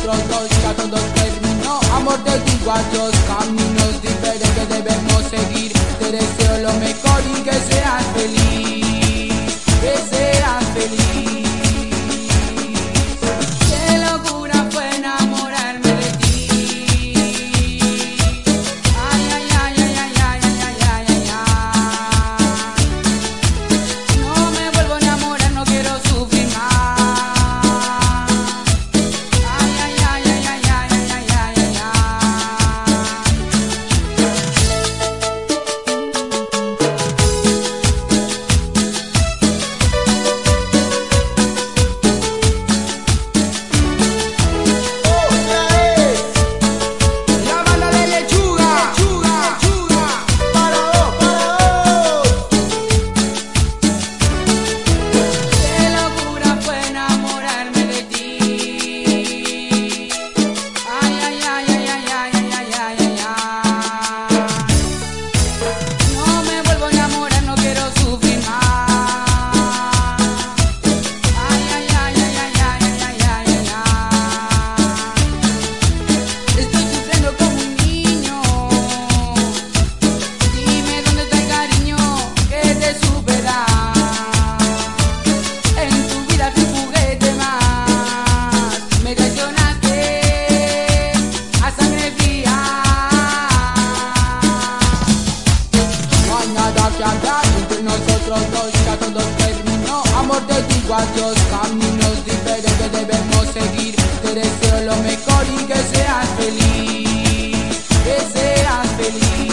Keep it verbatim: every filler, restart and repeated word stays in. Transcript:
nosotros dos ya todo terminó. Amor, te digo adiós, caminos diferentes debemos seguir. Te deseo lo mejor y que seas feliz, que seas feliz. Qué locura fue enamorarme de ti. Ay, ay, ay, ay, ay, ay, ay, ay, ay, ay. No me vuelvo a enamorar, no quiero sufrir más. Ay, ay, ay, ay, ay, ay, ay, ay, ay, ay. La banda de lechuga, lechuga, lechuga. Para dos, para dos. Qué locura fue enamorarme de ti. Ay, ay, ay, ay, ay, ay, ay, ay, ay, ay, ay. No me vuelvo a enamorar, no quiero sufrir más. Ay, ay, ay, ay, ay, ay, ay, ay, ay, ay. Estoy sufriendo como un niño. Dime dónde está el cariño que te supera. En tu vida fui un juguete más. Me traicionaste a sangre fría. No hay nada que hablar entre nosotros dos, ya todo terminó. Amor, te digo adiós, caminos diferentes debemos seguir. Te deseo lo mejor y que seas feliz, que seas feliz.